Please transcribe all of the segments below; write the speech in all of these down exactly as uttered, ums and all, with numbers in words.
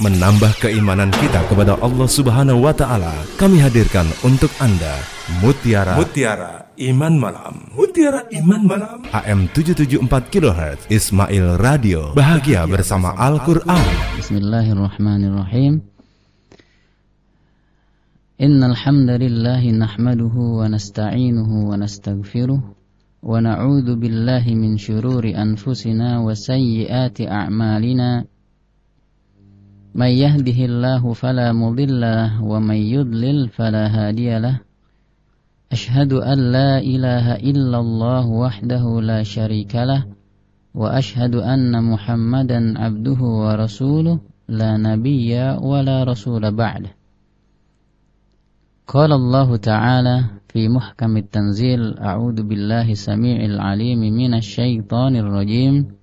menambah keimanan kita kepada Allah Subhanahu wa taala. Kami hadirkan untuk Anda Mutiara Mutiara Iman Malam. Mutiara Iman Malam. A M tujuh tujuh empat kilohertz Ismail Radio. Bahagia bersama Al-Qur'an. Bismillahirrahmanirrahim. Innal hamdalillah nahmaduhu wa nasta'inuhu wa nastaghfiruh wa na'udzu billahi min syururi anfusina wa sayyiati a'malina. May yahdihillahu fala mudilla wa may yudlil fala hadiyalah. Ashhadu an la ilaha illallah wahdahu la syarikalah wa ashhadu anna Muhammadan abduhu wa rasuluh la nabiyya wa la rasula ba'dah. Qala Allah Ta'ala fi muhkamit tanzil, a'udzu billahi samii'il 'aliim minasy syaithaanir rajiim.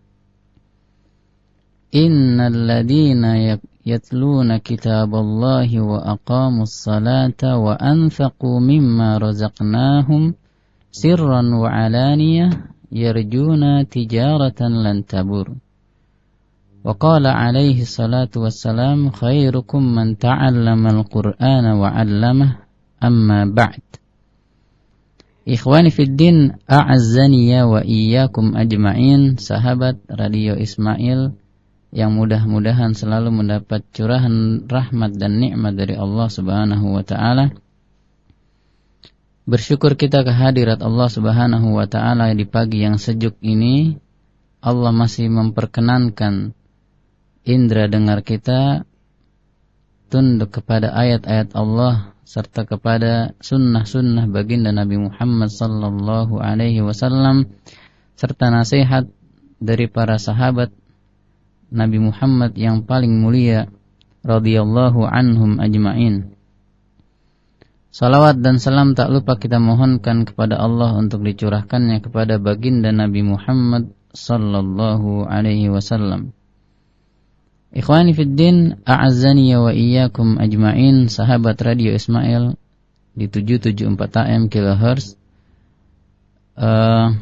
Innal ladzina yatluna kitaballahi wa aqamus salata wa anfaqu mimma razaqnahum sirran wa 'alaniyah yarjuna tijaratan lan tabur. Wa qala 'alaihi salatu wassalam, khairukum man ta'allama al-Qur'ana wa 'allamahu. Amma ba'd. Ikhwani fid din, a'azzani ya wa iyyakum ajma'in. Sahabat Radio Ismail yang mudah-mudahan selalu mendapat curahan rahmat dan nikmat dari Allah Subhanahu wa taala. Bersyukur kita kehadirat Allah Subhanahu wa taala di pagi yang sejuk ini. Allah masih memperkenankan indera dengar kita tunduk kepada ayat-ayat Allah serta kepada sunnah-sunnah baginda Nabi Muhammad sallallahu alaihi wasallam serta nasihat dari para sahabat Nabi Muhammad yang paling mulia radhiyallahu anhum ajma'in. Salawat dan salam tak lupa kita mohonkan kepada Allah untuk dicurahkannya kepada baginda Nabi Muhammad sallallahu alaihi wasallam. Ikhwani fid din, a'azzani wa iyyakum ajma'in. Sahabat Radio Ismail di tujuh tujuh empat A M kilohertz. Uh,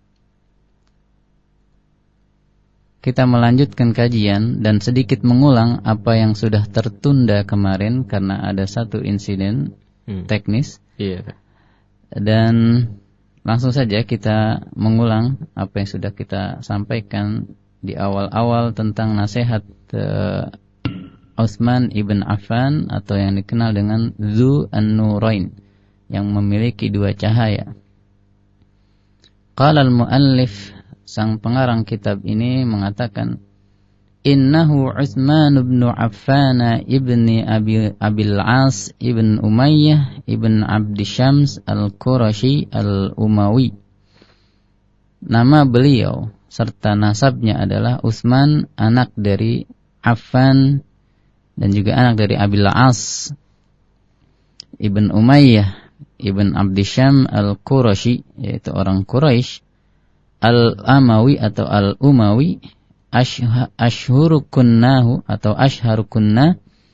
kita melanjutkan kajian dan sedikit mengulang apa yang sudah tertunda kemarin karena ada satu insiden hmm. teknis. Iya. Dan langsung saja kita mengulang apa yang sudah kita sampaikan di awal-awal tentang nasihat uh, Utsman ibn Affan atau yang dikenal dengan Dzu an-Nurain, yang memiliki dua cahaya. Qala al-muallif, sang pengarang kitab ini mengatakan, innahu Utsman ibn Affan ibni Abi Abil As ibn Umayyah ibn Abd Syams al-Qurashi al-Umawi. Nama beliau serta nasabnya adalah Utsman, anak dari Affan dan juga anak dari Abil As ibn Umayyah ibn Abd Syams al-Qurashi, yaitu orang Quraisy, al-Amawi atau al-Umawi, ashhurukunnahu atau ashharukunna.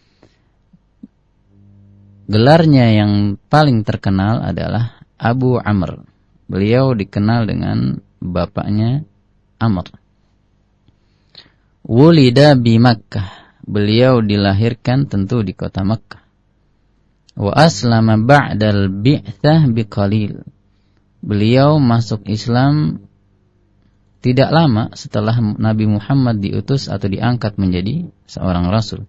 Gelarnya yang paling terkenal adalah Abu Amr. Beliau dikenal dengan bapaknya Amr. Wulida bi Makkah. Beliau dilahirkan tentu di kota Makkah. Wa aslama ba'dal bi'tsah biqalil. Beliau masuk Islam tidak lama setelah Nabi Muhammad diutus atau diangkat menjadi seorang rasul.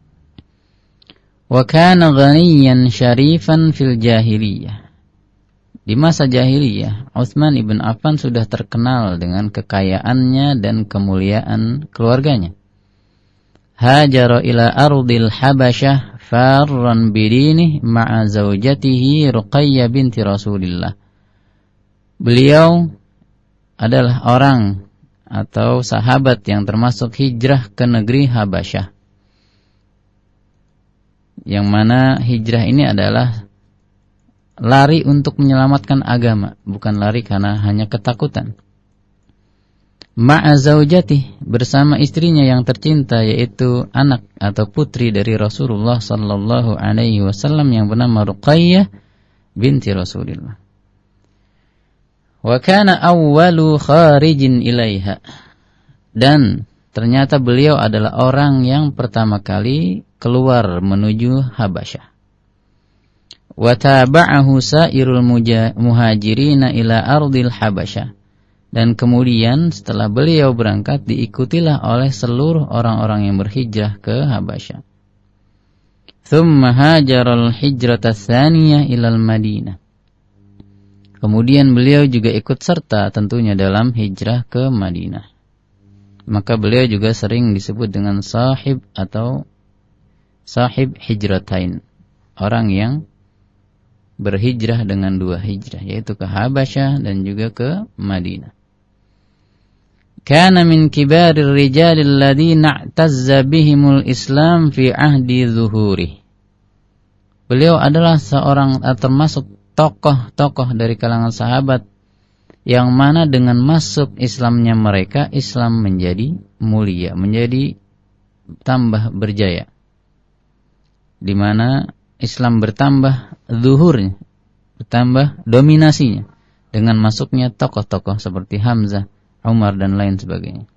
Wa kana ghaniyan syarifan fil jahiliyah. Di masa jahiliyah, Utsman ibn Affan sudah terkenal dengan kekayaannya dan kemuliaan keluarganya. Hajara ila ardil Habasyah farran bidinih ma'a zaujatihi Ruqayyah binti Rasulillah. Beliau adalah orang atau sahabat yang termasuk hijrah ke negeri Habasyah. Yang mana hijrah ini adalah lari untuk menyelamatkan agama, bukan lari karena hanya ketakutan. Ma'a zaujatih, bersama istrinya yang tercinta, yaitu anak atau putri dari Rasulullah sallallahu alaihi wasallam yang bernama Ruqayyah binti Rasulillah. Wa kana awwalu kharijin ilaiha, dan ternyata beliau adalah orang yang pertama kali keluar menuju Habasyah. Wa taba'ahu sa'irul muhajirina ila ardil Habasyah. Dan kemudian setelah beliau berangkat diikutilah oleh seluruh orang-orang yang berhijrah ke Habasyah. Thumma hajaral hijrata tsaniyah ilal Madinah. Kemudian beliau juga ikut serta tentunya dalam hijrah ke Madinah. Maka beliau juga sering disebut dengan sahib atau sahib hijratain. Orang yang berhijrah dengan dua hijrah, yaitu ke Habasyah dan juga ke Madinah. Kana min kibarir rijalil ladzina i'tazza bihimul Islam fi ahdi zuhuri. Beliau adalah seorang termasuk tokoh-tokoh dari kalangan sahabat yang mana dengan masuk Islamnya mereka, Islam menjadi mulia, menjadi tambah berjaya. Di mana Islam bertambah zuhurnya, bertambah dominasinya dengan masuknya tokoh-tokoh seperti Hamzah, Umar dan lain sebagainya.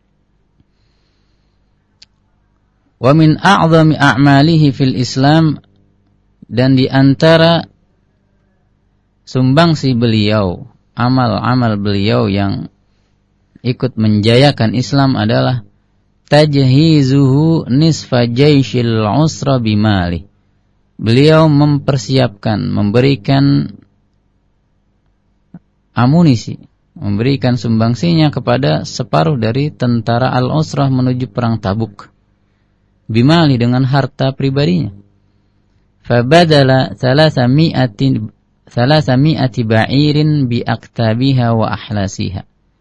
Wa min a'zami a'malihi fil Islam, dan di antara sumbangsi beliau, amal-amal beliau yang ikut menjayakan Islam adalah tajhizuhu nisfa jaisyil usra bimali. Beliau mempersiapkan, memberikan amunisi, memberikan sumbangsinya kepada separuh dari tentara Al-Usrah menuju perang Tabuk. Bimali, dengan harta pribadinya. Fabadala thalathami'atin thalathami'ati ba'irin bi aktabiha wa ahlasiha.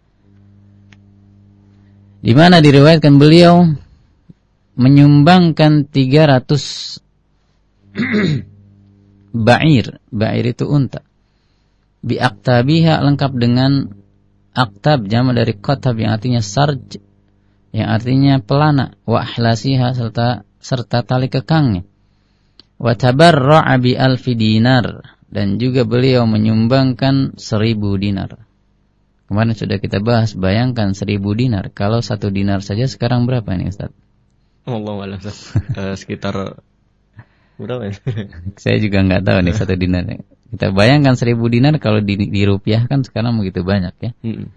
Di mana diriwayatkan beliau menyumbangkan tiga ratus ba'ir. Ba'ir itu unta. Bi aktabiha, lengkap dengan aktab, jama dari qatab yang artinya sarj, yang artinya pelana, wa ahlasiha, serta serta tali kekangnya. Wa tabarra'a bi alfi dinar, dan juga beliau menyumbangkan seribu dinar. Kemarin sudah kita bahas, bayangkan seribu dinar. Kalau satu dinar saja sekarang berapa ini Ustaz? Allahu a'lam. uh, sekitar berapa ya? Saya juga nggak tahu nih satu dinar. Kita bayangkan seribu dinar kalau di, dirupiahkan sekarang begitu banyak ya. Mm-mm.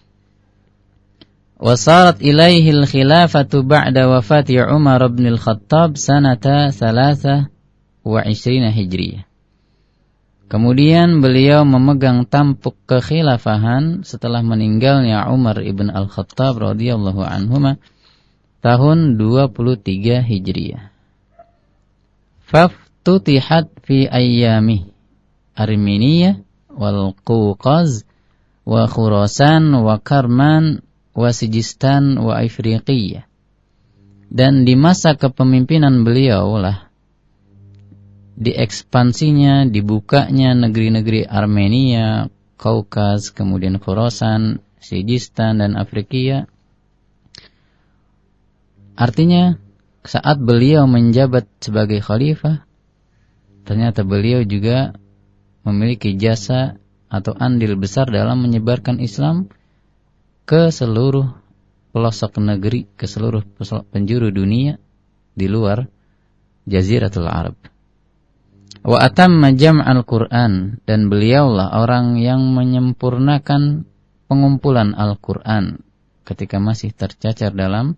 Wasarat ilaihil khilafatu ba'da wafati Umar bin al-Khattab sanata thalatha wa ishrina hijriyah. Kemudian beliau memegang tampuk kekhilafahan setelah meninggalnya Umar ibn al-Khattab radhiyallahu anhuma tahun dua puluh tiga hijriyah. Faftutihat fi ayyami Armenia wal Qawqaz wa Khurasan wa Karman wa Sijistan wa Afriqiyah. Dan di masa kepemimpinan beliau lah diekspansinya, dibukanya negeri-negeri Armenia, Kaukaz, kemudian Khurasan, Sijistan dan Afrikia. Artinya saat beliau menjabat sebagai khalifah, ternyata beliau juga memiliki jasa atau andil besar dalam menyebarkan Islam ke seluruh pelosok negeri, ke seluruh penjuru dunia di luar Jaziratul Arab. Wa atamma jam'al Qur'an, dan beliaulah orang yang menyempurnakan pengumpulan Al-Qur'an ketika masih tercacar dalam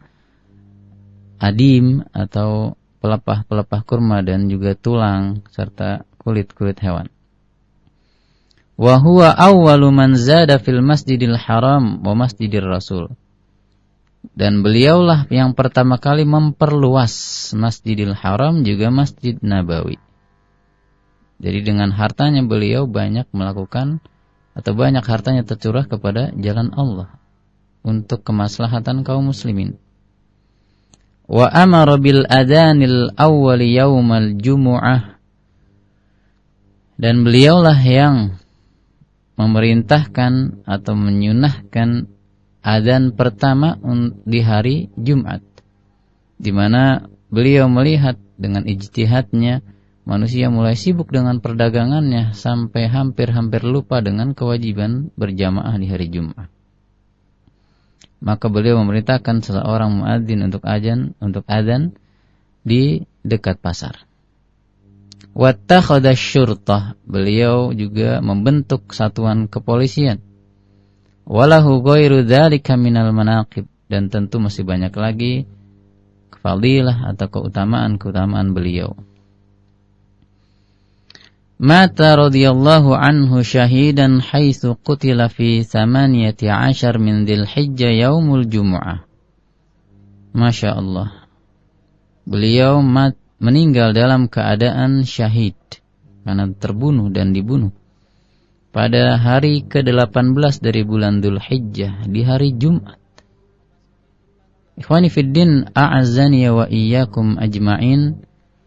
adim atau pelepah-pelepah kurma dan juga tulang serta kulit-kulit hewan. Wa huwa awwalu man zada fil Masjidil Haram wa Masjidir Rasul. Dan beliaulah yang pertama kali memperluas Masjidil Haram juga Masjid Nabawi. Jadi dengan hartanya beliau banyak melakukan atau banyak hartanya tercurah kepada jalan Allah untuk kemaslahatan kaum muslimin. Wa amara bil adhanil awwal yaumal jumu'ah, dan beliaulah yang memerintahkan atau menyunahkan adzan pertama di hari Jumat, di mana beliau melihat dengan ijtihadnya manusia mulai sibuk dengan perdagangannya sampai hampir-hampir lupa dengan kewajiban berjamaah di hari Jumat. maka beliau memerintahkan seseorang muadzin untuk azan, untuk adzan di dekat pasar. Wattakhadha syurtah, beliau juga membentuk satuan kepolisian. Walahu ghairu dzalika minal manaqib, dan tentu masih banyak lagi fadilah atau keutamaan-keutamaan beliau. Mata radhiyallahu anhu syahidan haitsu qutila fi thamaniyati ashar min Dzulhijjah yaumul jumu'ah. Masya Allah. Beliau mat, meninggal dalam keadaan syahid karena terbunuh dan dibunuh pada hari ke delapan belas dari bulan Dzulhijjah, di hari Jumat. Ikhwani fiddin, a'azzani wa iyyakum ajma'in.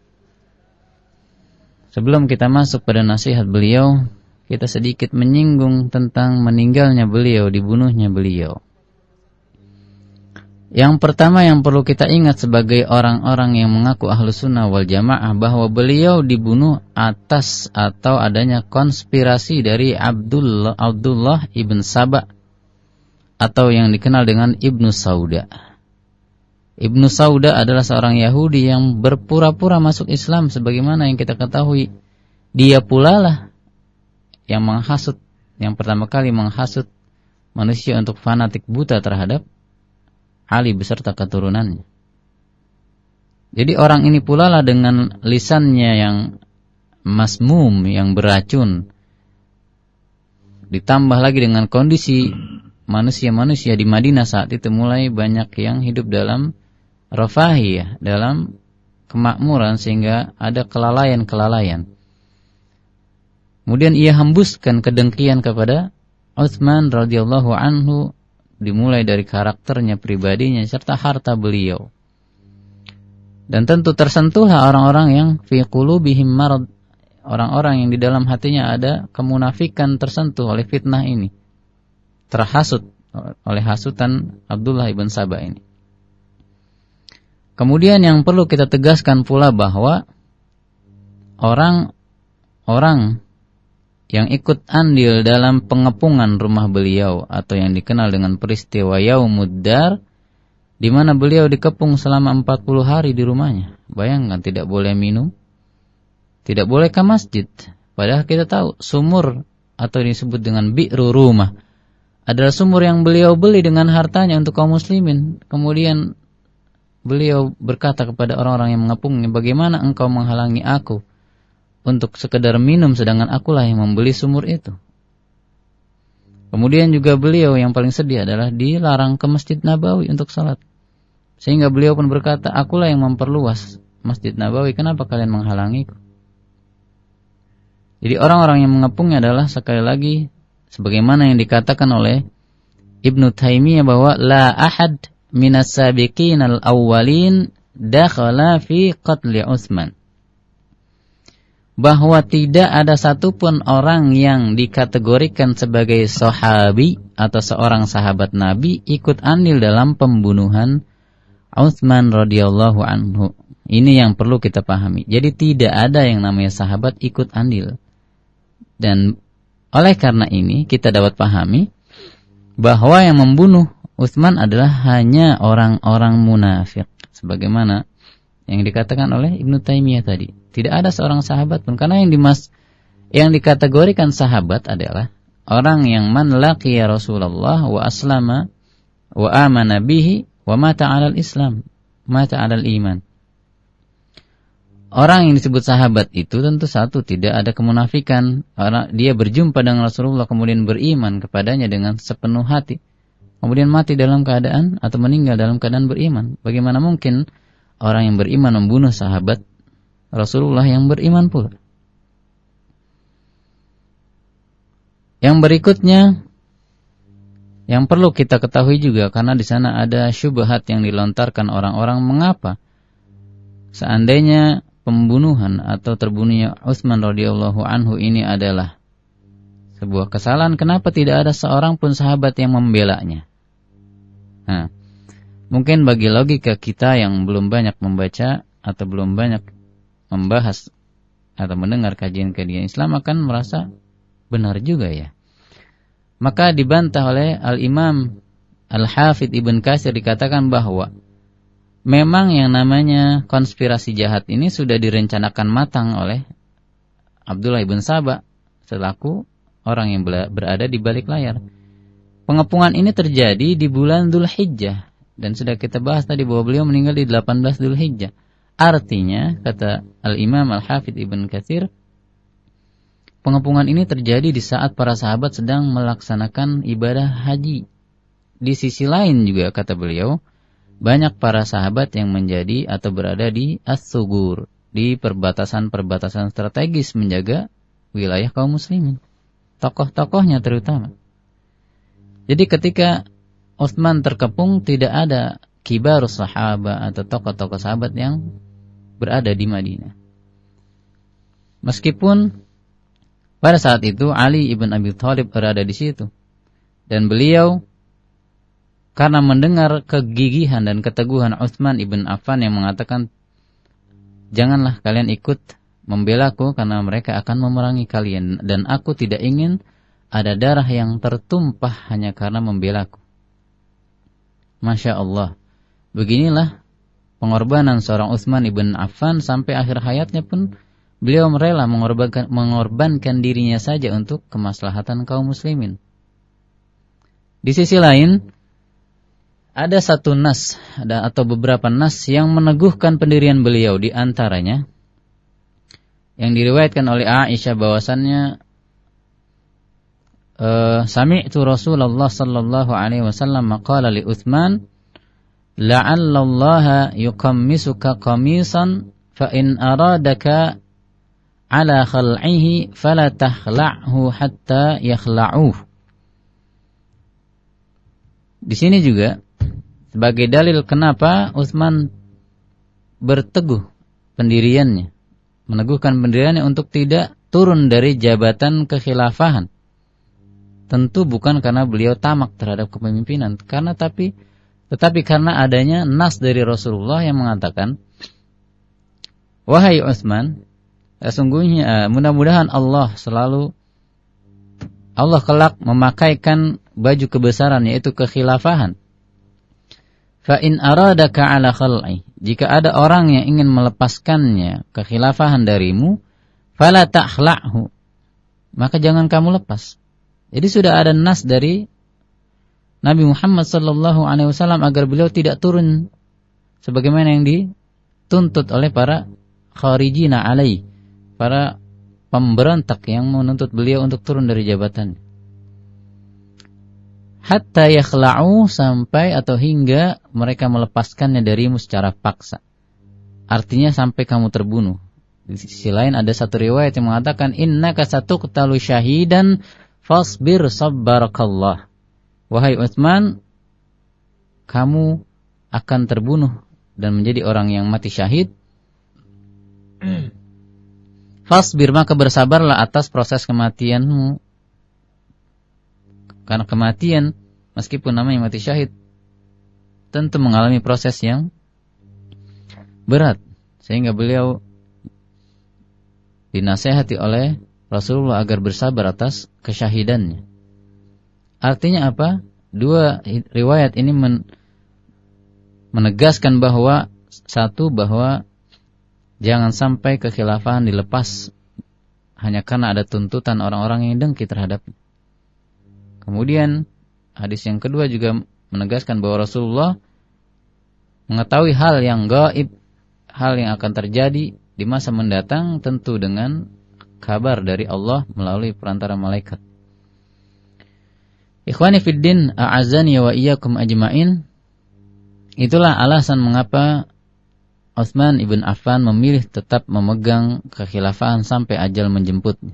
Sebelum kita masuk pada nasihat beliau, kita sedikit menyinggung tentang meninggalnya beliau, dibunuhnya beliau. Yang pertama yang perlu kita ingat sebagai orang-orang yang mengaku ahlu sunnah wal jamaah, bahwa beliau dibunuh atas atau adanya konspirasi dari Abdullah, Abdullah ibn Saba, atau yang dikenal dengan Ibnu Sauda. Ibnu Sauda adalah seorang Yahudi yang berpura-pura masuk Islam, sebagaimana yang kita ketahui. Dia pula lah yang menghasut, yang pertama kali menghasut manusia untuk fanatik buta terhadap Ali beserta keturunannya. Jadi orang ini pula lah dengan lisannya yang masmum, yang beracun, ditambah lagi dengan kondisi manusia-manusia di Madinah saat itu mulai banyak yang hidup dalam rafahiyah, dalam kemakmuran, sehingga ada kelalaian-kelalaian. Kemudian ia hembuskan kedengkian kepada Utsman radhiyallahu anhu, dimulai dari karakternya, pribadinya, serta harta beliau. Dan tentu tersentuhlah orang-orang yang fi qulubihim marad, orang-orang yang di dalam hatinya ada kemunafikan, tersentuh oleh fitnah ini, terhasut oleh hasutan Abdullah ibn Saba ini. Kemudian yang perlu kita tegaskan pula bahwa orang-orang yang ikut andil dalam pengepungan rumah beliau, atau yang dikenal dengan peristiwa Yaumuddar, di mana beliau dikepung selama empat puluh hari di rumahnya. Bayangkan, tidak boleh minum, tidak boleh ke masjid. Padahal kita tahu sumur, atau disebut dengan bi'ru rumah, adalah sumur yang beliau beli dengan hartanya untuk kaum muslimin. Kemudian beliau berkata kepada orang-orang yang mengepungnya, bagaimana engkau menghalangi aku untuk sekedar minum, sedangkan akulah yang membeli sumur itu. Kemudian juga beliau yang paling sedih adalah dilarang ke Masjid Nabawi untuk salat. Sehingga beliau pun berkata, akulah yang memperluas Masjid Nabawi, kenapa kalian menghalangiku? Jadi orang-orang yang mengepungnya adalah, sekali lagi, sebagaimana yang dikatakan oleh Ibnu Taimiyah, bahwa la ahad minas sabiqin al-awwalin dakhala fi qatli Utsman, bahwa tidak ada satupun orang yang dikategorikan sebagai sahabi atau seorang sahabat Nabi ikut andil dalam pembunuhan Utsman radhiyallahu anhu. Ini yang perlu kita pahami. Jadi tidak ada yang namanya sahabat ikut andil. Dan oleh karena ini kita dapat pahami bahwa yang membunuh Utsman adalah hanya orang-orang munafik, sebagaimana yang dikatakan oleh Ibnu Taimiyah tadi. Tidak ada seorang sahabat pun, karena yang dimas yang dikategorikan sahabat adalah orang yang man laqiya Rasulullah wa aslama wa amana bihi wa mata 'alal Islam, mata 'alal iman. Orang yang disebut sahabat itu tentu satu, tidak ada kemunafikan. Orang dia berjumpa dengan Rasulullah kemudian beriman kepadanya dengan sepenuh hati, kemudian mati dalam keadaan atau meninggal dalam keadaan beriman. Bagaimana mungkin orang yang beriman membunuh sahabat Rasulullah yang beriman pula? Yang berikutnya yang perlu kita ketahui juga, karena di sana ada syubhat yang dilontarkan orang-orang, mengapa seandainya pembunuhan atau terbunuhnya Utsman radhiyallahu anhu ini adalah sebuah kesalahan, kenapa tidak ada seorang pun sahabat yang membelanya? Nah, mungkin bagi logika kita yang belum banyak membaca atau belum banyak membahas atau mendengar kajian-kajian Islam akan merasa benar juga ya. Maka dibantah oleh Al-Imam Al-Hafidz Ibn Katsir dikatakan bahwa memang yang namanya konspirasi jahat ini sudah direncanakan matang oleh Abdullah ibn Saba selaku orang yang berada di balik layar. Pengepungan ini terjadi di bulan Dzulhijjah dan sudah kita bahas tadi bahwa beliau meninggal di delapan belas Dzulhijjah. Artinya, kata Al-Imam Al-Hafidz Ibn Katsir, pengepungan ini terjadi di saat para sahabat sedang melaksanakan ibadah haji. Di sisi lain juga, kata beliau, banyak para sahabat yang menjadi atau berada di as-sugur, di perbatasan-perbatasan strategis menjaga wilayah kaum muslimin. Tokoh-tokohnya terutama. Jadi ketika Utsman terkepung, tidak ada kibarus sahabat atau tokoh-tokoh sahabat yang berada di Madinah. Meskipun pada saat itu Ali ibn Abi Thalib berada di situ. Dan beliau karena mendengar kegigihan dan keteguhan Utsman ibn Affan yang mengatakan, janganlah kalian ikut membelaku karena mereka akan memerangi kalian. Dan aku tidak ingin ada darah yang tertumpah hanya karena membelaku. Masya Allah. Beginilah pengorbanan seorang Utsman ibn Affan sampai akhir hayatnya pun beliau rela mengorbankan, mengorbankan dirinya saja untuk kemaslahatan kaum muslimin. Di sisi lain, ada satu nas ada atau beberapa nas yang meneguhkan pendirian beliau, di antaranya yang diriwayatkan oleh Aisyah bahwasannya uh, sami'tu Rasulullah sallallahu alaihi wasallam qala li Utsman la'allallaha yuqammisuka qamisan fa in aradaka ala khal'ihi fala takhla'hu hatta yakhla'uh. Di sini juga sebagai dalil kenapa Utsman berteguh pendiriannya, meneguhkan pendiriannya untuk tidak turun dari jabatan kekhilafahan. Tentu bukan karena beliau tamak terhadap kepemimpinan, karena tapi tetapi karena adanya nas dari Rasulullah yang mengatakan, wahai Utsman, sesungguhnya mudah-mudahan Allah selalu Allah kelak memakaikan baju kebesaran, yaitu kekhilafahan. Fa in aradaka ala khal'i, jika ada orang yang ingin melepaskannya kekhilafahan darimu, fala takhla'hu, maka jangan kamu lepas. Jadi sudah ada nas dari Nabi Muhammad sallallahu alaihi wasallam agar beliau tidak turun sebagaimana yang dituntut oleh para kharijina alaihi, para pemberontak yang menuntut beliau untuk turun dari jabatan. Hatta yakhla'u, sampai atau hingga mereka melepaskannya darimu secara paksa. Artinya sampai kamu terbunuh. Di sisi lain ada satu riwayat yang mengatakan, innaka satuqtalu syahidan fasbir sabbarakallah. Wahai Utsman, kamu akan terbunuh dan menjadi orang yang mati syahid. Fasbir, maka bersabarlah atas proses kematianmu. Karena kematian, meskipun namanya mati syahid, tentu mengalami proses yang berat. Sehingga beliau dinasihati oleh Rasulullah agar bersabar atas kesyahidannya. Artinya apa? Dua riwayat ini men- menegaskan bahwa satu, bahwa jangan sampai kekhilafahan dilepas hanya karena ada tuntutan orang-orang yang dengki terhadapnya. Kemudian hadis yang kedua juga menegaskan bahwa Rasulullah mengetahui hal yang gaib, hal yang akan terjadi di masa mendatang, tentu dengan kabar dari Allah melalui perantara malaikat. Ikhwani fiddin, a'azani wa iyyakum ajma'in. Itulah alasan mengapa Utsman ibn Affan memilih tetap memegang kekhilafahan sampai ajal menjemputnya.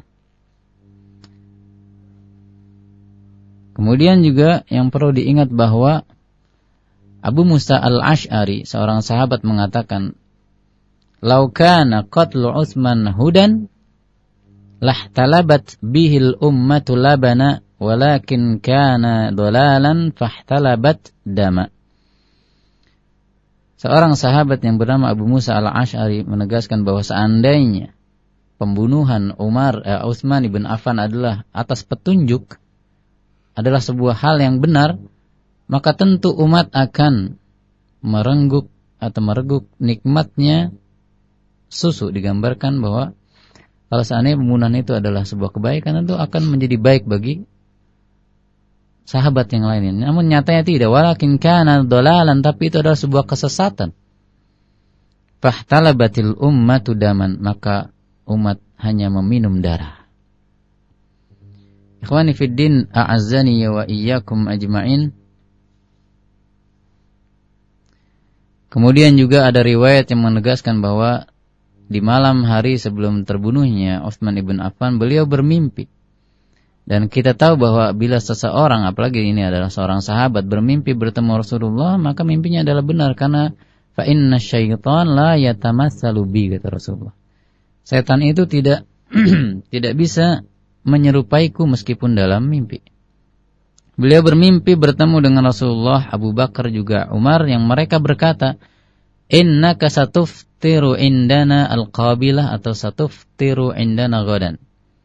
Kemudian juga yang perlu diingat bahwa Abu Musa al-Ash'ari, seorang sahabat, mengatakan, "Lau kana qatlu Utsman hudan, lahtalabat bihil ummatu labana, walakin kana dolalan fahtalabat dama." Seorang sahabat yang bernama Abu Musa al-Ash'ari menegaskan bahwa seandainya pembunuhan Umar eh, Utsman ibn Affan adalah atas petunjuk, adalah sebuah hal yang benar, maka tentu umat akan merengguk atau mereguk nikmatnya susu. Digambarkan bahwa kalau seandainya pembunuhan itu adalah sebuah kebaikan, tentu akan menjadi baik bagi sahabat yang lainnya. Namun nyatanya tidak. Walakin kana dhalalan, tapi itu adalah sebuah kesesatan. Fahtalabatil ummatu daman, maka umat hanya meminum darah. Ikhwani fiddin, a'azzani wa iyyakum ajma'in. Kemudian juga ada riwayat yang menegaskan bahwa di malam hari sebelum terbunuhnya Utsman ibn Affan, beliau bermimpi. Dan kita tahu bahwa bila seseorang, apalagi ini adalah seorang sahabat, bermimpi bertemu Rasulullah, maka mimpinya adalah benar. Karena fa inna syaitan la yatamassalu bi, kata Rasulullah. Setan itu tidak tidak bisa menyerupaiku meskipun dalam mimpi. Beliau bermimpi bertemu dengan Rasulullah, Abu Bakar juga Umar, yang mereka berkata, innaka satuftiru indana al-qabilah, atau satuftiru indana ghadan.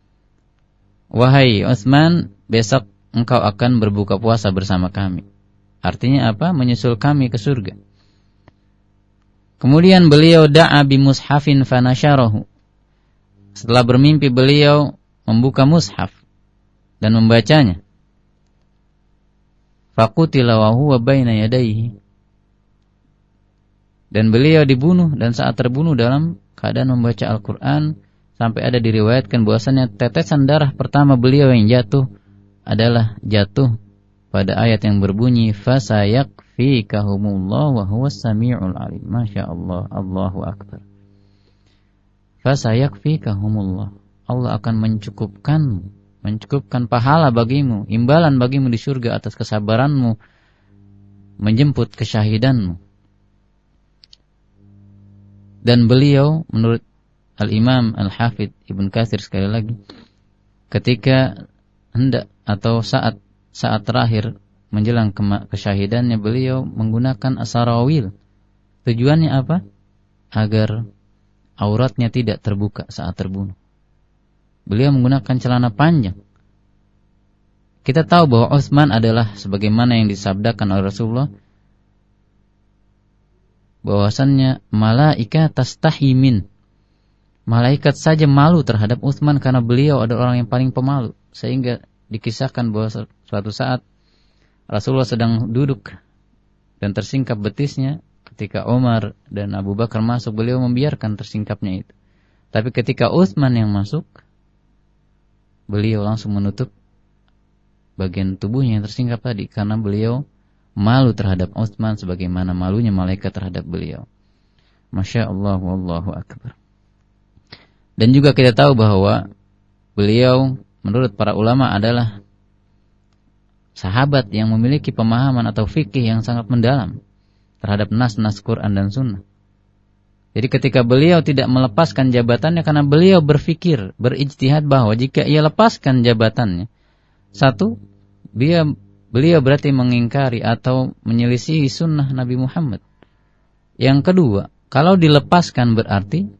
Wahai Utsman, besok engkau akan berbuka puasa bersama kami. Artinya apa? Menyusul kami ke surga. Kemudian beliau da'a bi mushafin fanasharahu. Setelah bermimpi, beliau membuka mushaf dan membacanya. Faqutila wa huwa baina yadayhi. Dan beliau dibunuh, dan saat terbunuh dalam keadaan membaca Al-Quran, sampai ada diriwayatkan bahwasannya tetesan darah pertama beliau yang jatuh adalah jatuh pada ayat yang berbunyi fasayakfikahumullah wa huwas samiul alim. Masya Allah, Allahu akbar. Fasayakfikahumullah, Allah akan mencukupkan mencukupkan pahala bagimu, imbalan bagimu di surga atas kesabaranmu menjemput kesyahidanmu. Dan beliau menurut Al-Imam Al-Hafidh Ibn Katsir sekali lagi, ketika hendak atau saat saat terakhir menjelang kesyahidannya, beliau menggunakan asarawil. Tujuannya apa? Agar auratnya tidak terbuka saat terbunuh. Beliau menggunakan celana panjang. Kita tahu bahwa Utsman adalah sebagaimana yang disabdakan oleh Rasulullah, bahwasannya malaikat tastahi min, malaikat saja malu terhadap Utsman karena beliau adalah orang yang paling pemalu. Sehingga dikisahkan bahwa suatu saat Rasulullah sedang duduk dan tersingkap betisnya, ketika Umar dan Abu Bakar masuk, beliau membiarkan tersingkapnya itu. Tapi ketika Utsman yang masuk, beliau langsung menutup bagian tubuhnya yang tersingkap tadi, karena beliau malu terhadap Utsman sebagaimana malunya malaikat terhadap beliau. Masya Allah, wallahu akbar. Dan juga kita tahu bahwa beliau menurut para ulama adalah sahabat yang memiliki pemahaman atau fikih yang sangat mendalam terhadap nas-nas Quran dan Sunnah. Jadi ketika beliau tidak melepaskan jabatannya, karena beliau berfikir, berijtihad bahwa jika ia lepaskan jabatannya, satu, dia beliau berarti mengingkari atau menyelisihi sunnah Nabi Muhammad. Yang kedua, kalau dilepaskan berarti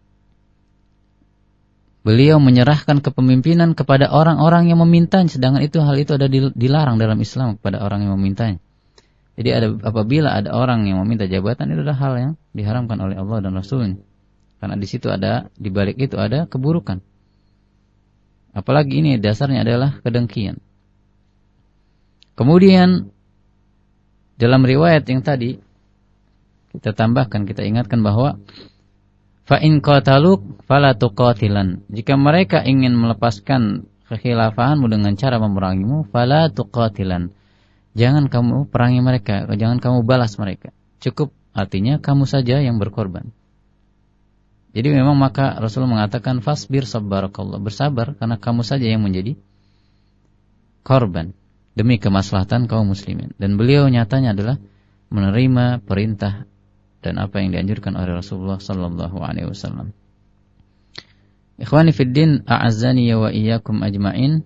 beliau menyerahkan kepemimpinan kepada orang-orang yang memintanya, sedangkan itu hal itu ada dilarang dalam Islam kepada orang yang memintanya. Jadi ada, apabila ada orang yang meminta jabatan, itu adalah hal yang diharamkan oleh Allah dan Rasulnya. Karena di situ ada, di balik itu ada keburukan. Apalagi ini dasarnya adalah kedengkian. Kemudian dalam riwayat yang tadi kita tambahkan, kita ingatkan bahwa fa in qataluk fala tuqatilan. Jika mereka ingin melepaskan kekhilafahanmu dengan cara memerangimu, fala tuqatilan. Jangan kamu perangi mereka, jangan kamu balas mereka. Cukup artinya kamu saja yang berkorban. Jadi memang maka Rasulullah mengatakan fasbir sabbarakallah, bersabar karena kamu saja yang menjadi korban demi kemaslahatan kaum muslimin. Dan beliau nyatanya adalah menerima perintah dan apa yang dianjurkan oleh Rasulullah sallallahu alaihi wasallam. Ikhwani fid din, a'azzani wa iyyakum ajmain.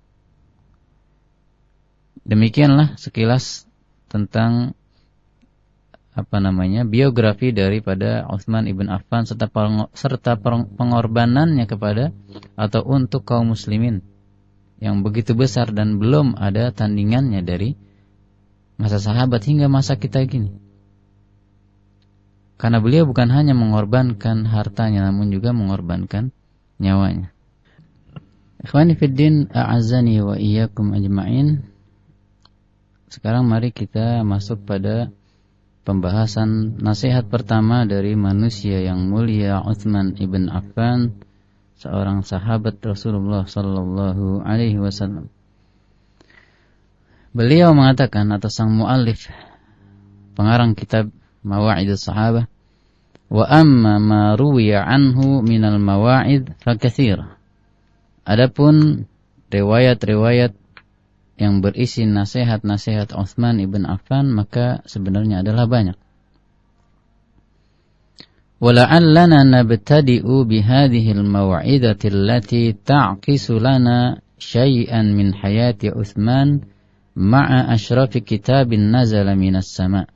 Demikianlah sekilas tentang apa namanya biografi daripada Utsman ibn Affan serta serta pengorbanannya kepada atau untuk kaum muslimin yang begitu besar dan belum ada tandingannya dari masa sahabat hingga masa kita gini. Karena beliau bukan hanya mengorbankan hartanya, namun juga mengorbankan nyawanya. Ikhwani fiddin, a'azzani wa iyyakum ajma'in. Sekarang mari kita masuk pada pembahasan nasihat pertama dari manusia yang mulia, Utsman ibn Affan, seorang sahabat Rasulullah sallallahu alaihi wasallam. Beliau mengatakan, atau sang muallif, pengarang kitab Mawa'idus Sahabah, wa amma ma ruwiya anhu minal mawa'id fakatsir. Adapun riwayat-riwayat yang berisi nasihat-nasihat Utsman ibn Affan, maka sebenarnya adalah banyak. Wala'allana nabtadi'u bihadhihi al-maw'idati allati ta'qisu lana syai'an min hayati Utsman ma'a ashrafi kitabin nazala minas sama'.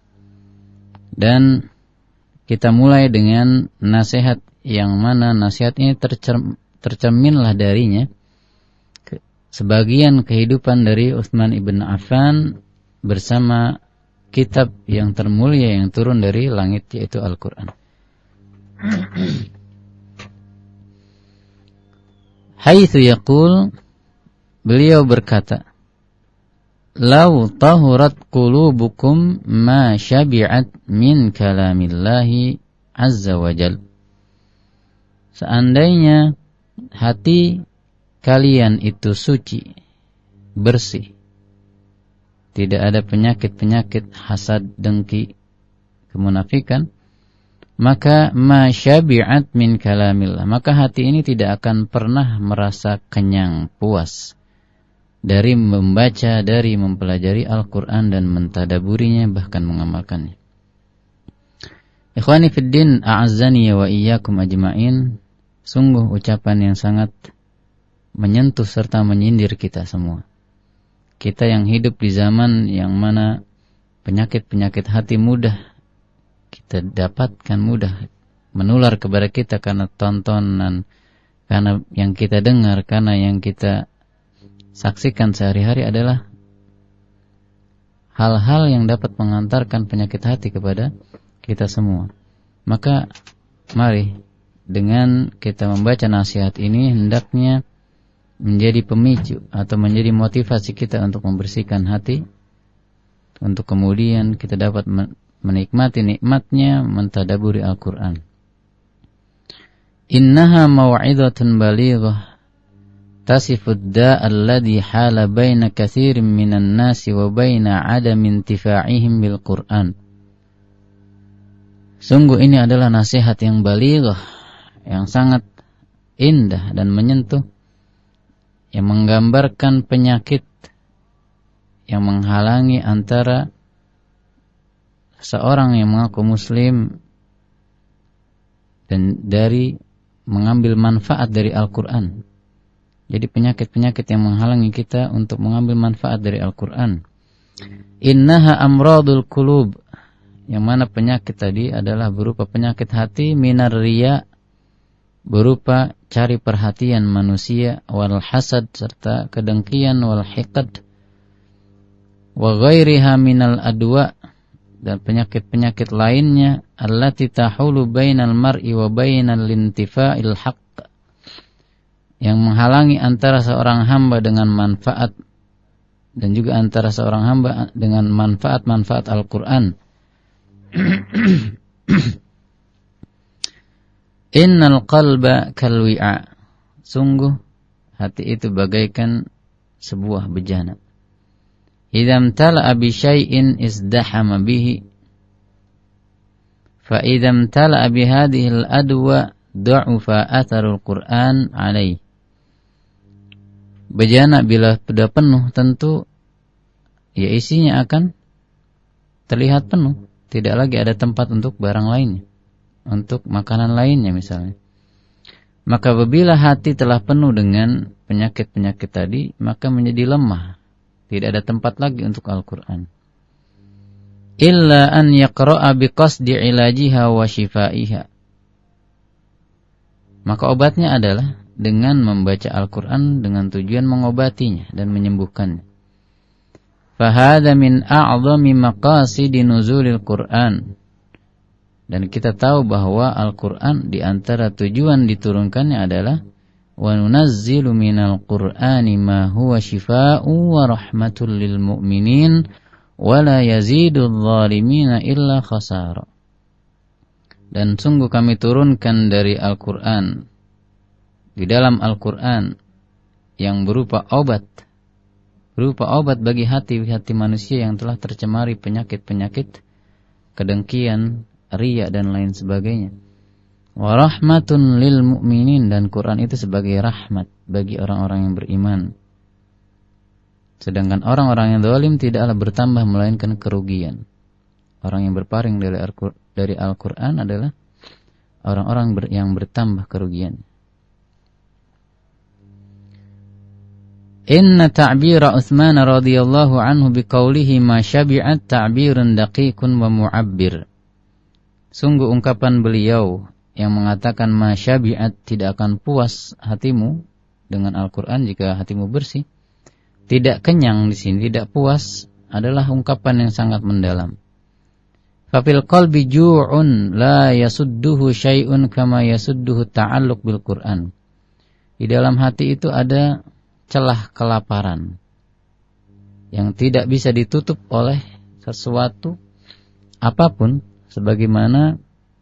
Dan kita mulai dengan nasihat yang mana nasihat ini tercer- tercerminlah darinya sebagian kehidupan dari Utsman ibn Affan bersama kitab yang termulia yang turun dari langit, yaitu Al-Quran. Haitsu yaqul, beliau berkata, "Lau tahurat qulubukum ma syabi'at min kalamillahi azza wa jal." Seandainya hati kalian itu suci, bersih, tidak ada penyakit-penyakit hasad, dengki, kemunafikan, maka ma syabi'at min kalamillah, maka hati ini tidak akan pernah merasa kenyang, puas dari membaca, dari mempelajari Al-Quran dan mentadaburinya, bahkan mengamalkannya. Ikhwani fiddin, a'azzani wa iyyakum ajma'in. Sungguh ucapan yang sangat menyentuh serta menyindir kita semua. Kita yang hidup di zaman yang mana penyakit-penyakit hati mudah kita dapatkan, mudah menular kepada kita karena tontonan, karena yang kita dengar, karena yang kita saksikan sehari-hari adalah hal-hal yang dapat mengantarkan penyakit hati kepada kita semua. Maka mari dengan kita membaca nasihat ini hendaknya menjadi pemicu atau menjadi motivasi kita untuk membersihkan hati, untuk kemudian kita dapat menikmati nikmatnya mentadaburi Al-Quran. Innaha maw'idhatun balighah tasifud da' alladhi hala baina katsirin minan nasi wa baina 'adami intifa'ihim bil Qur'an. Sungguh ini adalah nasihat yang balighah, yang sangat indah dan menyentuh, yang menggambarkan penyakit yang menghalangi antara seorang yang mengaku muslim dan dari mengambil manfaat dari Al-Quran. Jadi penyakit-penyakit yang menghalangi kita untuk mengambil manfaat dari Al-Quran. Innaha amradul qulub, yang mana penyakit tadi adalah berupa penyakit hati, minar riya, berupa cari perhatian manusia, wal hasad, serta kedengkian, wal hiqad, wa ghairiha minal adwa, dan penyakit-penyakit lainnya, allati tahulu bainal mar'i wa bainal lintifa'il haqq, yang menghalangi antara seorang hamba dengan manfaat dan juga antara seorang hamba dengan manfaat-manfaat Al-Quran. Innal qalba kalwi'a, sungguh hati itu bagaikan sebuah bejana. Idam tala'a bi syai'in izdahama bihi, fa idam tala'a bi hadhihi al-adwa du'ufa atharul Qur'an alaih. Bejana bila sudah penuh, tentu ya isinya akan terlihat penuh, tidak lagi ada tempat untuk barang lainnya, untuk makanan lainnya misalnya. Maka apabila hati telah penuh dengan penyakit-penyakit tadi, maka menjadi lemah, tidak ada tempat lagi untuk Al-Quran. Illa an yaqra'a biqasdi ilajiha wa shifaiha, maka obatnya adalah dengan membaca Al-Quran dengan tujuan mengobatinya dan menyembuhkannya. Fahada min a'zami maqasidi nuzulil Qur'an. Dan kita tahu bahwa Al-Qur'an di antara tujuan diturunkannya adalah wa nunazzilu minal Qur'ani ma huwa shifaa'un wa rahmatul lil mu'minin wa la yazidul zalimina illa khasara. Dan sungguh kami turunkan dari Al-Qur'an, di dalam Al-Qur'an yang berupa obat, berupa obat bagi hati-hati manusia yang telah tercemari penyakit-penyakit kedengkian, riya dan lain sebagainya. Wa rahmatun lil mu'minin, dan Quran itu sebagai rahmat bagi orang-orang yang beriman. Sedangkan orang-orang yang zalim tidaklah bertambah melainkan kerugian. Orang yang berpaling dari Al-Qur'an, dari Al-Qur'an adalah orang-orang ber, yang bertambah kerugian. Inna ta'bira Utsman radhiyallahu anhu biqaulihi ma syabi'at ta'birun daqiqun wa mu'abbir. Sungguh ungkapan beliau yang mengatakan masyabi'at, tidak akan puas hatimu dengan Al-Qur'an jika hatimu bersih. Tidak kenyang di sini, tidak puas, adalah ungkapan yang sangat mendalam. Fa fil qalbi ju'un la yasudduhu syai'un kama yasudduhu ta'alluq bil Qur'an. Di dalam hati itu ada celah kelaparan yang tidak bisa ditutup oleh sesuatu apapun, sebagaimana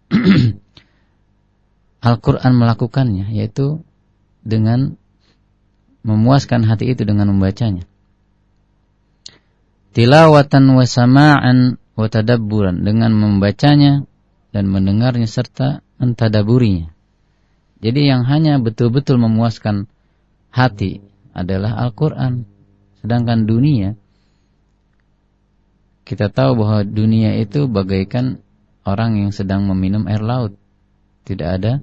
Al-Quran melakukannya, yaitu dengan memuaskan hati itu dengan membacanya. Tilawatan wa sama'an wa tadabburan, dengan membacanya dan mendengarnya serta mentadaburinya. Jadi yang hanya betul-betul memuaskan hati adalah Al-Quran. Sedangkan dunia, kita tahu bahwa dunia itu bagaikan orang yang sedang meminum air laut. Tidak ada,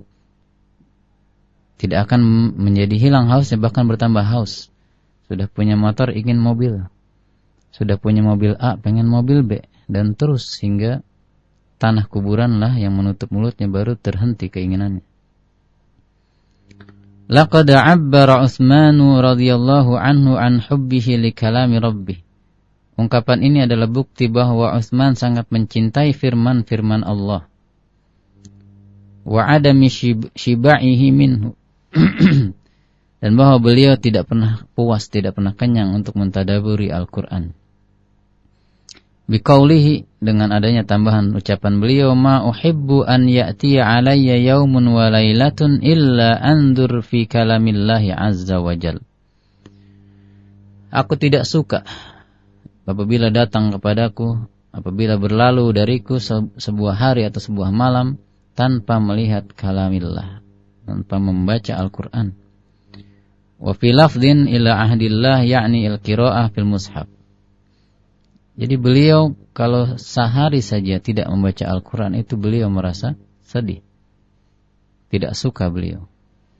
tidak akan menjadi hilang hausnya, bahkan bertambah haus. Sudah punya motor ingin mobil, sudah punya mobil A pengen mobil B, dan terus hingga tanah kuburanlah yang menutup mulutnya, baru terhenti keinginannya. Laqad 'abbara Utsman radhiyallahu anhu an hubbihi li kalami rabbih. Ungkapan ini adalah bukti bahwa Utsman sangat mencintai firman-firman Allah. Wa adami shiba'ihi minhu. Dan bahwa beliau tidak pernah puas, tidak pernah kenyang untuk mentadaburi Al-Qur'an. Biqaulihi, dengan adanya tambahan ucapan beliau, ma uhibbu an ya'tiya alayya yaumun wa lailatun illa andur fi kalamillahi azza wa jal. Aku tidak suka apabila datang kepadaku, apabila berlalu dariku sebuah hari atau sebuah malam tanpa melihat kalamillah, tanpa membaca Al-Qur'an. Wa fi lafdhin ila ahdillah, yakni al-qira'ah fil mushaf. Jadi beliau kalau sehari saja tidak membaca Al-Qur'an, itu beliau merasa sedih, tidak suka beliau.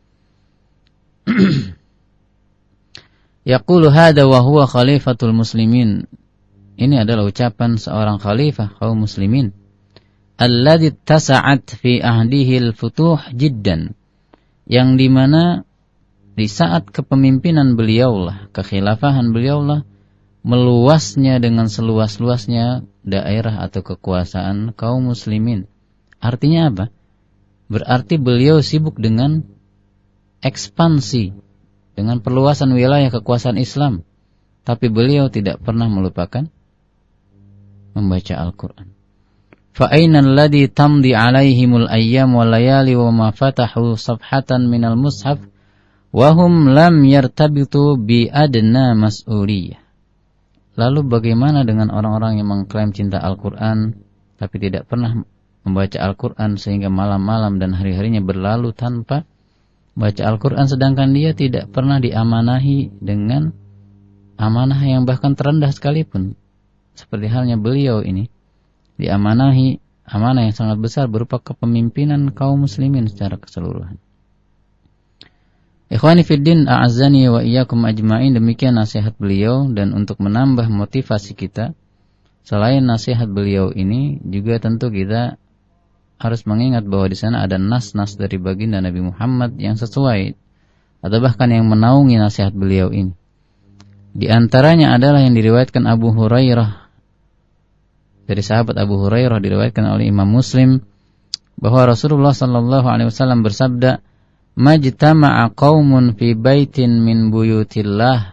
Yaqulu hada wa huwa khalifatul muslimin. Ini adalah ucapan seorang khalifah kaum muslimin. Alladzi tasa'at fi ahdihi al-futuh jiddan. Yang dimana di saat kepemimpinan beliaulah, kekhilafahan beliaulah, meluasnya dengan seluas-luasnya daerah atau kekuasaan kaum muslimin. Artinya apa? Berarti beliau sibuk dengan ekspansi, dengan perluasan wilayah kekuasaan Islam. Tapi beliau tidak pernah melupakan membaca Al-Quran. Fa'aina alladhi tamdi alaihimul ayyam wal layali wa ma fatahu safhatan minal mushaf wa hum lam yartabitu bi adna mas'uliyah. Lalu bagaimana dengan orang-orang yang mengklaim cinta Al-Quran tapi tidak pernah membaca Al-Quran, sehingga malam-malam dan hari-harinya berlalu tanpa baca Al-Quran, sedangkan dia tidak pernah diamanahi dengan amanah yang bahkan terendah sekalipun. Seperti halnya beliau ini diamanahi amanah yang sangat besar berupa kepemimpinan kaum muslimin secara keseluruhan. Ikhwani fiddin, a'azzani wa iyyakum ajma'in. Demikian nasihat beliau, dan untuk menambah motivasi kita, selain nasihat beliau ini, juga tentu kita harus mengingat bahwa di sana ada nas-nas dari baginda Nabi Muhammad yang sesuai atau bahkan yang menaungi nasihat beliau ini. Di antaranya adalah yang diriwayatkan Abu Hurairah, dari sahabat Abu Hurairah, diriwayatkan oleh Imam Muslim, bahwa Rasulullah sallallahu alaihi wasallam bersabda, "Majtama'a qaumun fi baitin min buyutillah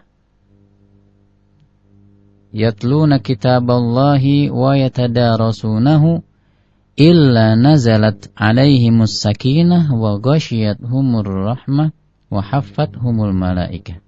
yatluna kitaballahi wa yatadarasunahu illa nazalat alaihimus sakinah wa ghashiyatuhumur rahmah wa haffathumul malaikah."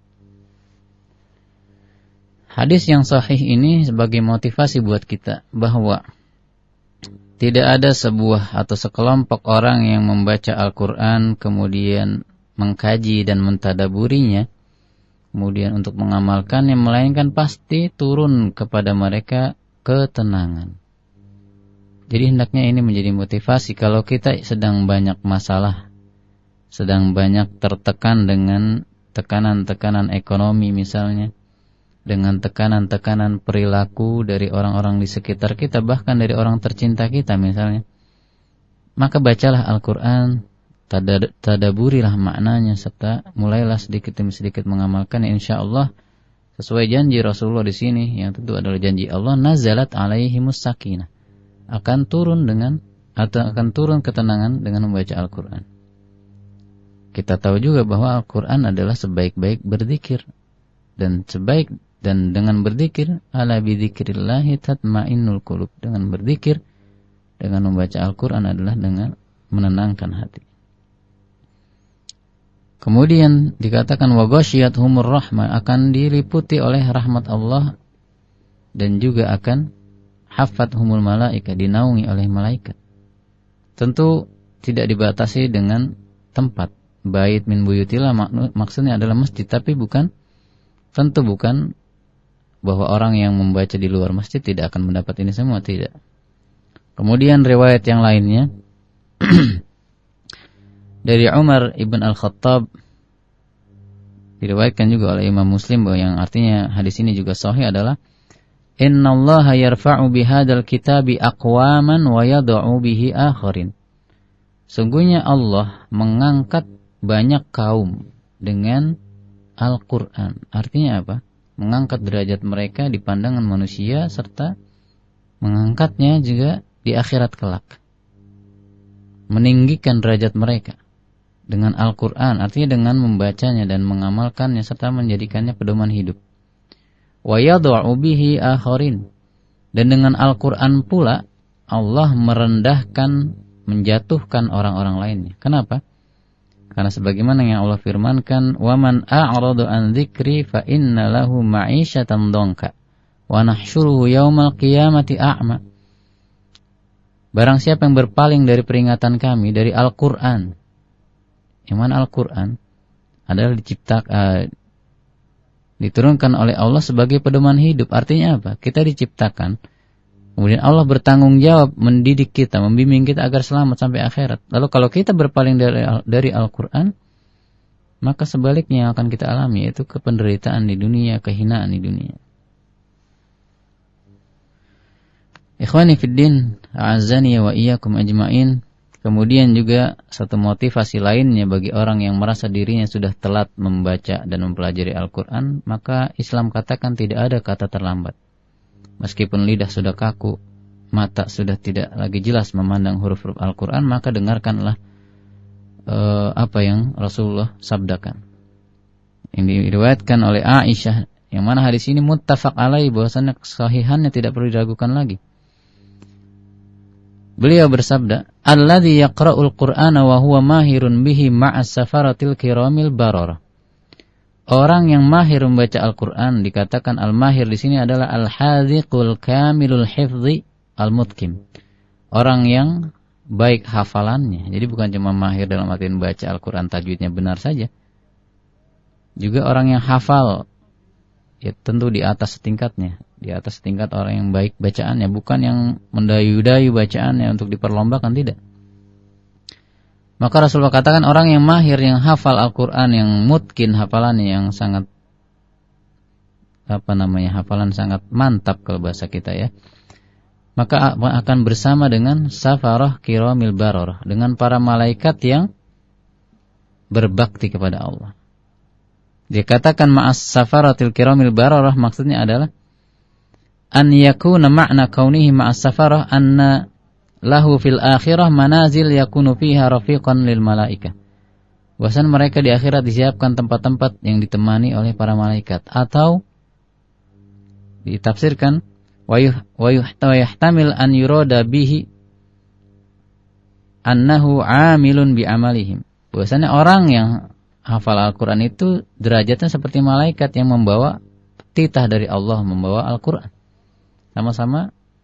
Hadis yang sahih ini sebagai motivasi buat kita bahwa tidak ada sebuah atau sekelompok orang yang membaca Al-Quran kemudian mengkaji dan mentadaburinya, kemudian untuk mengamalkannya, melainkan pasti turun kepada mereka ketenangan. Jadi hendaknya ini menjadi motivasi kalau kita sedang banyak masalah, sedang banyak tertekan dengan tekanan-tekanan ekonomi misalnya, dengan tekanan-tekanan perilaku dari orang-orang di sekitar kita, bahkan dari orang tercinta kita misalnya, maka bacalah Al-Quran, tadaburilah maknanya, serta mulailah sedikit demi sedikit mengamalkan. Insyaallah sesuai janji Rasulullah di sini, yang tentu adalah janji Allah, nazalat alaihimus sakinah, akan turun dengan atau akan turun ketenangan dengan membaca Al-Quran. Kita tahu juga bahwa Al-Quran adalah sebaik-baik berzikir, dan sebaik dan dengan berzikir, ala bidzikrillahi tatmainnul qulub, dengan berzikir, dengan membaca Al-Quran adalah dengan menenangkan hati. Kemudian dikatakan wa ghashiyatuhumur rahmah, akan diliputi oleh rahmat Allah, dan juga akan haffathumul malaikah, dinaungi oleh malaikat. Tentu tidak dibatasi dengan tempat. Bait min buyutillah maksudnya adalah masjid, tapi bukan, tentu bukan bahwa orang yang membaca di luar masjid tidak akan mendapat ini semua, tidak. Kemudian riwayat yang lainnya dari Umar ibn al-Khattab, diriwayatkan juga oleh Imam Muslim, bahwa yang artinya hadis ini juga sahih adalah, innallaha yarfa'u bihadzal kitabi aqwaman wa yad'u bihi akharin. Sungguhnya Allah mengangkat banyak kaum dengan Al-Quran. Artinya apa? Mengangkat derajat mereka di pandangan manusia, serta mengangkatnya juga di akhirat kelak. Meninggikan derajat mereka dengan Al-Quran, artinya dengan membacanya dan mengamalkannya, serta menjadikannya pedoman hidup. Wa yad'u bihi akharin. Dan dengan Al-Quran pula Allah merendahkan, menjatuhkan orang-orang lainnya. Kenapa? Karena sebagaimana yang Allah firmankan, "Waman a'radu an dzikri fa inna lahu ma'isyatan dhanka wa nahsyuruhu yaumal qiyamati a'ma." Barang siapa yang berpaling dari peringatan kami, dari Al-Qur'an. Yang mana Al-Qur'an adalah diciptakan, uh, diturunkan oleh Allah sebagai pedoman hidup. Artinya apa? Kita diciptakan, kemudian Allah bertanggung jawab mendidik kita, membimbing kita agar selamat sampai akhirat. Lalu kalau kita berpaling dari dari Al-Quran, maka sebaliknya yang akan kita alami, yaitu kependeritaan di dunia, kehinaan di dunia. Ikhwani fiddin, a'azzani wa iyyakum ajma'in. Kemudian juga satu motivasi lainnya bagi orang yang merasa dirinya sudah telat membaca dan mempelajari Al-Quran, maka Islam katakan tidak ada kata terlambat. Meskipun lidah sudah kaku, mata sudah tidak lagi jelas memandang huruf-huruf Al-Quran, maka dengarkanlah e, apa yang Rasulullah sabdakan. Yang diriwayatkan oleh Aisyah, yang mana hadis ini muttafaq alaih, bahwasannya kesahihannya tidak perlu diragukan lagi. Beliau bersabda, "Alladzi yaqra'ul Qur'ana wa huwa mahirun bihi ma'as safaratil kiramil bararah." Orang yang mahir membaca Al-Quran, dikatakan al-mahir di sini adalah al-hadhiqul kamilul hifzi al-mutkim. Orang yang baik hafalannya. Jadi bukan cuma mahir dalam artian baca Al-Quran tajwidnya benar saja. Juga orang yang hafal, ya tentu di atas tingkatnya. Di atas tingkat orang yang baik bacaannya. Bukan yang mendayu-dayu bacaannya untuk diperlombakan, tidak. Maka Rasulullah katakan orang yang mahir, yang hafal Al-Quran, yang mutkin hafalannya, yang sangat apa namanya hafalan sangat mantap kalau bahasa kita ya, maka akan bersama dengan safarah kiramil bararah, dengan para malaikat yang berbakti kepada Allah. Dikatakan ma'as safaratil kiramil bararah, maksudnya adalah an yakuna ma'na kaunihi ma'as safarah anna lahu fil akhirah manazil yakunu fiha rafiqan lil malaikah. Bahwasan mereka di akhirat disiapkan tempat-tempat yang ditemani oleh para malaikat. Atau ditafsirkan wa yuhtamil an yurada bihi annahu amilun bi amalihim. Bahwasanya orang yang hafal Al-Quran itu derajatnya seperti malaikat yang membawa titah dari Allah, membawa Al-Quran. Sama-sama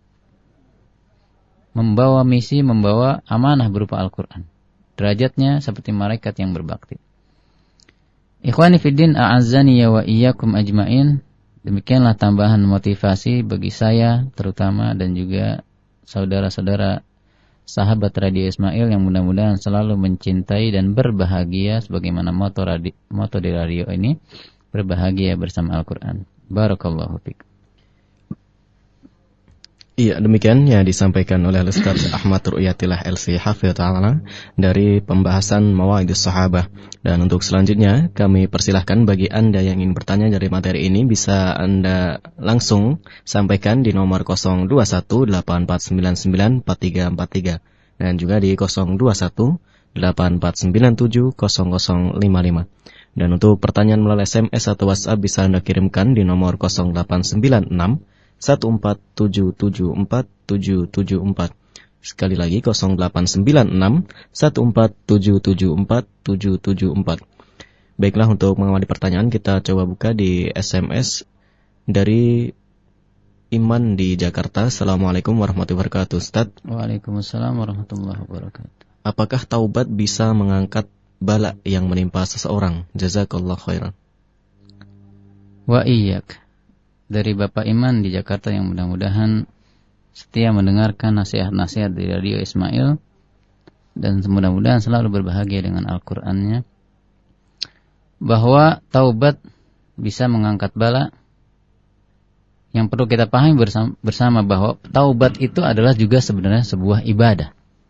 membawa misi, membawa amanah berupa Al-Quran. Derajatnya seperti malaikat yang berbakti. Ikhwani fiddin, a'azzani wa iyyakum ajmain. Demikianlah tambahan motivasi bagi saya terutama dan juga saudara-saudara sahabat Radio Ismail yang mudah-mudahan selalu mencintai dan berbahagia sebagaimana moto, radi, moto di radio ini, berbahagia bersama Al-Quran. Barakallahu fiik. Iya, demikian yang disampaikan oleh Ustaz Ahmad Ru'yatillah L C Hafidh Ta'ala dari pembahasan Mawaidus Sahabah. Dan untuk selanjutnya kami persilahkan bagi Anda yang ingin bertanya dari materi ini, bisa Anda langsung sampaikan di nomor nol dua satu delapan empat sembilan sembilan empat tiga empat tiga dan juga di nol dua satu delapan empat sembilan tujuh nol nol lima lima. Dan untuk pertanyaan melalui S M S atau WhatsApp bisa Anda kirimkan di nomor nol delapan sembilan enam satu empat tujuh tujuh empat tujuh tujuh empat. Sekali lagi nol delapan sembilan enam satu empat tujuh tujuh empat tujuh tujuh empat. Baiklah, untuk mengawali pertanyaan kita coba buka di S M S dari Iman di Jakarta. Assalamualaikum warahmatullahi wabarakatuh, Ustaz. Waalaikumsalam warahmatullahi wabarakatuh. Apakah taubat bisa mengangkat bala yang menimpa seseorang? Jazakallah khairan. Wa iyyak. Dari Bapak Iman di Jakarta yang mudah-mudahan setia mendengarkan nasihat-nasihat dari Radio Ismail dan mudah-mudahan selalu berbahagia dengan Al-Qur'annya, bahwa taubat bisa mengangkat bala. Yang perlu kita pahami bersama, bersama bahwa taubat itu adalah juga sebenarnya sebuah ibadah.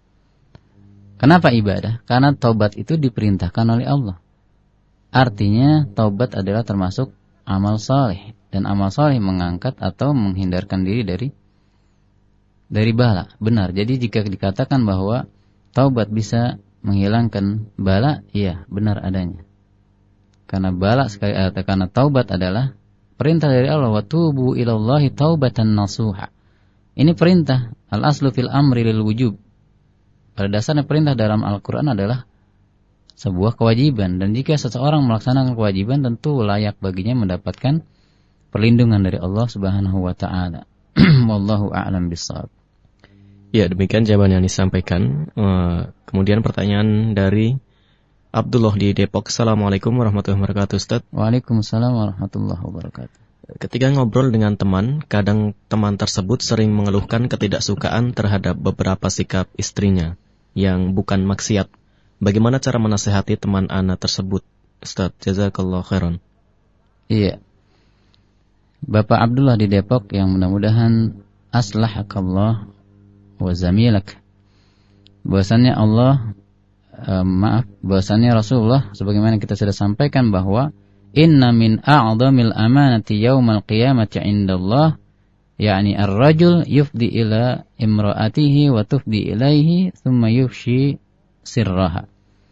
Kenapa ibadah? Karena taubat itu diperintahkan oleh Allah. Artinya taubat adalah termasuk amal saleh. Dan amal saleh mengangkat atau menghindarkan diri dari dari bala. Benar. Jadi jika dikatakan bahwa taubat bisa menghilangkan bala, iya, benar adanya. Karena bala sekali eh, karena taubat adalah perintah dari Allah, wa tubu ilallahi taubatan nasuha. Ini perintah, al-aslu fil amri lil wujub. Pada dasarnya perintah dalam Al-Qur'an adalah sebuah kewajiban, dan jika seseorang melaksanakan kewajiban tentu layak baginya mendapatkan perlindungan dari Allah Subhanahu wa taala. Wallahu a'lam bishawab. Ya, demikian jawaban yang disampaikan. Uh, kemudian pertanyaan dari Abdullah di Depok. Assalamualaikum warahmatullahi wabarakatuh, Ustaz. Waalaikumsalam warahmatullahi wabarakatuh. Ketika ngobrol dengan teman, kadang teman tersebut sering mengeluhkan ketidaksukaan terhadap beberapa sikap istrinya yang bukan maksiat. Bagaimana cara menasehati teman ana tersebut, Ustaz? Jazakallah khairan. Iya. Bapak Abdullah di Depok yang mudah-mudahan aslahakallah wa zamilak. Bahwasannya Allah eh, maaf, bahwasannya Rasulullah sebagaimana kita sudah sampaikan bahwa inna min a'dhamil amanati yaumal qiyamati 'indallah, yakni ar-rajul yufdi ila imra'atihi wa tufdi ilaihi thumma yufshi sirraha.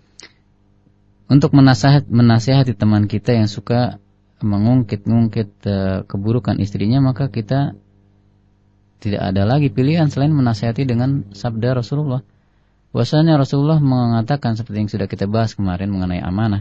Untuk menasihat menasihati teman kita yang suka mengungkit-ungkit uh, keburukan istrinya, maka kita tidak ada lagi pilihan selain menasihati dengan sabda Rasulullah. Bahwasanya Rasulullah mengatakan seperti yang sudah kita bahas kemarin mengenai amanah,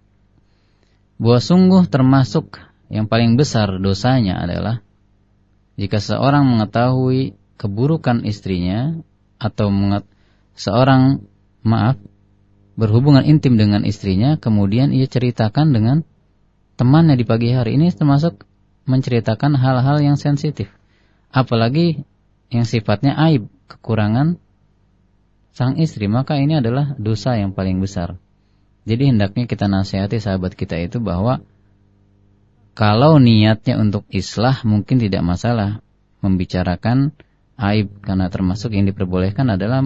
bahwa sungguh termasuk yang paling besar dosanya adalah jika seorang mengetahui keburukan istrinya atau menget- seorang maaf berhubungan intim dengan istrinya, kemudian ia ceritakan dengan temannya di pagi hari. Ini termasuk menceritakan hal-hal yang sensitif, apalagi yang sifatnya aib, kekurangan sang istri, maka ini adalah dosa yang paling besar. Jadi hendaknya kita nasihati sahabat kita itu bahwa kalau niatnya untuk islah mungkin tidak masalah membicarakan aib, karena termasuk yang diperbolehkan adalah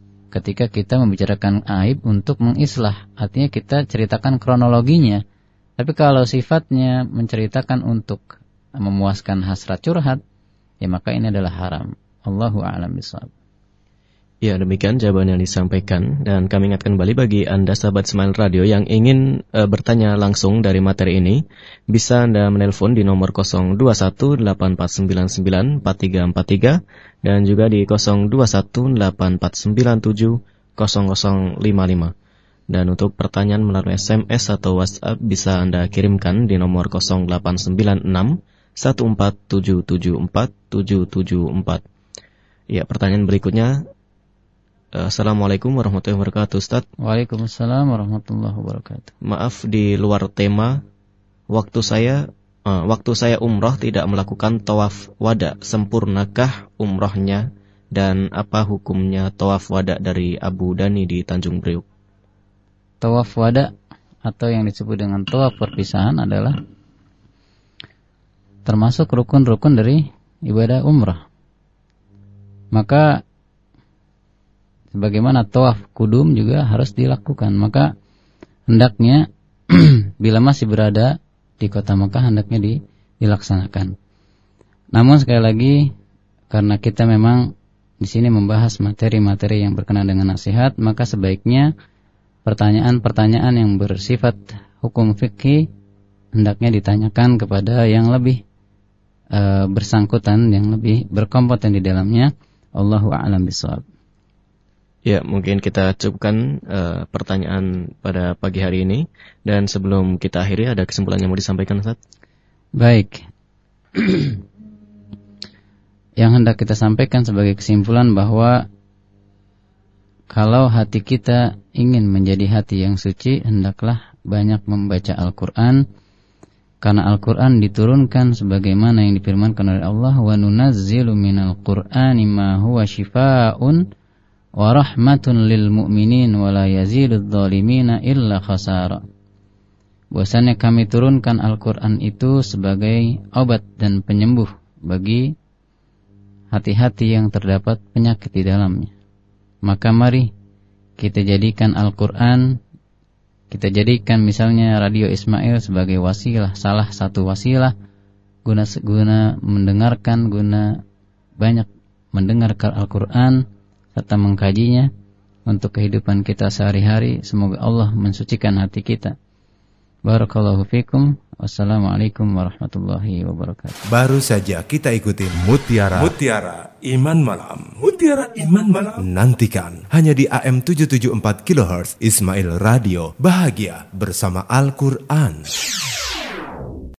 ketika kita membicarakan aib untuk mengislah, artinya kita ceritakan kronologinya Tapi kalau sifatnya menceritakan untuk memuaskan hasrat curhat, ya maka ini adalah haram. Allahu a'lam bishawab. Ya, demikian jawaban yang disampaikan, dan kami ingatkan kembali bagi Anda sahabat Smile Radio yang ingin e, bertanya langsung dari materi ini, bisa Anda menelpon di nomor nol dua satu delapan empat sembilan sembilan empat tiga empat tiga dan juga di nol dua satu delapan empat sembilan tujuh nol nol lima lima. Dan untuk pertanyaan melalui S M S atau WhatsApp bisa Anda kirimkan di nomor nol delapan sembilan enam satu empat tujuh tujuh empat tujuh tujuh empat. Ya, pertanyaan berikutnya. Assalamualaikum warahmatullahi wabarakatuh, Ustaz. Waalaikumsalam warahmatullahi wabarakatuh. Maaf di luar tema. Waktu saya uh, waktu saya umroh tidak melakukan tawaf wada, sempurnakah umrohnya, dan apa hukumnya tawaf wada dari Abu Dhani di Tanjung Priuk? Tawaf wada atau yang disebut dengan tawaf perpisahan adalah termasuk rukun-rukun dari ibadah umrah. Maka sebagaimana tawaf kudum juga harus dilakukan. Maka hendaknya bila masih berada di kota Mekah hendaknya di, dilaksanakan. Namun sekali lagi, karena kita memang di sini membahas materi-materi yang berkenaan dengan nasihat, maka sebaiknya pertanyaan-pertanyaan yang bersifat hukum fikih hendaknya ditanyakan kepada yang lebih e, bersangkutan, yang lebih berkompeten di dalamnya. Allahu a'lam bishawab. Ya, mungkin kita cukupkan uh, pertanyaan pada pagi hari ini. Dan sebelum kita akhiri, ada kesimpulan yang mau disampaikan, Ustaz? Baik. Yang hendak kita sampaikan sebagai kesimpulan bahwa kalau hati kita ingin menjadi hati yang suci, hendaklah banyak membaca Al-Quran. Karena Al-Quran diturunkan sebagaimana yang difirmankan oleh Allah, wa nunazzilu minal Qur'ani ma huwa shifaa'un wa rahmatun lil mu'minin wa la yazidudz zalimina illa khasara. Bahwasanya kami turunkan Al-Qur'an itu sebagai obat dan penyembuh bagi hati-hati yang terdapat penyakit di dalamnya. Maka mari kita jadikan Al-Qur'an, kita jadikan misalnya Radio Ismail sebagai wasilah, salah satu wasilah guna guna mendengarkan, guna banyak mendengarkan Al-Qur'an serta mengkajinya untuk kehidupan kita sehari-hari. Semoga Allah mensucikan hati kita. Barakallahu fikum. Wassalamualaikum warahmatullahi wabarakatuh. Baru saja kita ikuti Mutiara Mutiara Iman Malam. Mutiara Iman Malam. Nantikan hanya di A M tujuh tujuh empat kilohertz Ismail Radio. Bahagia bersama Al-Quran.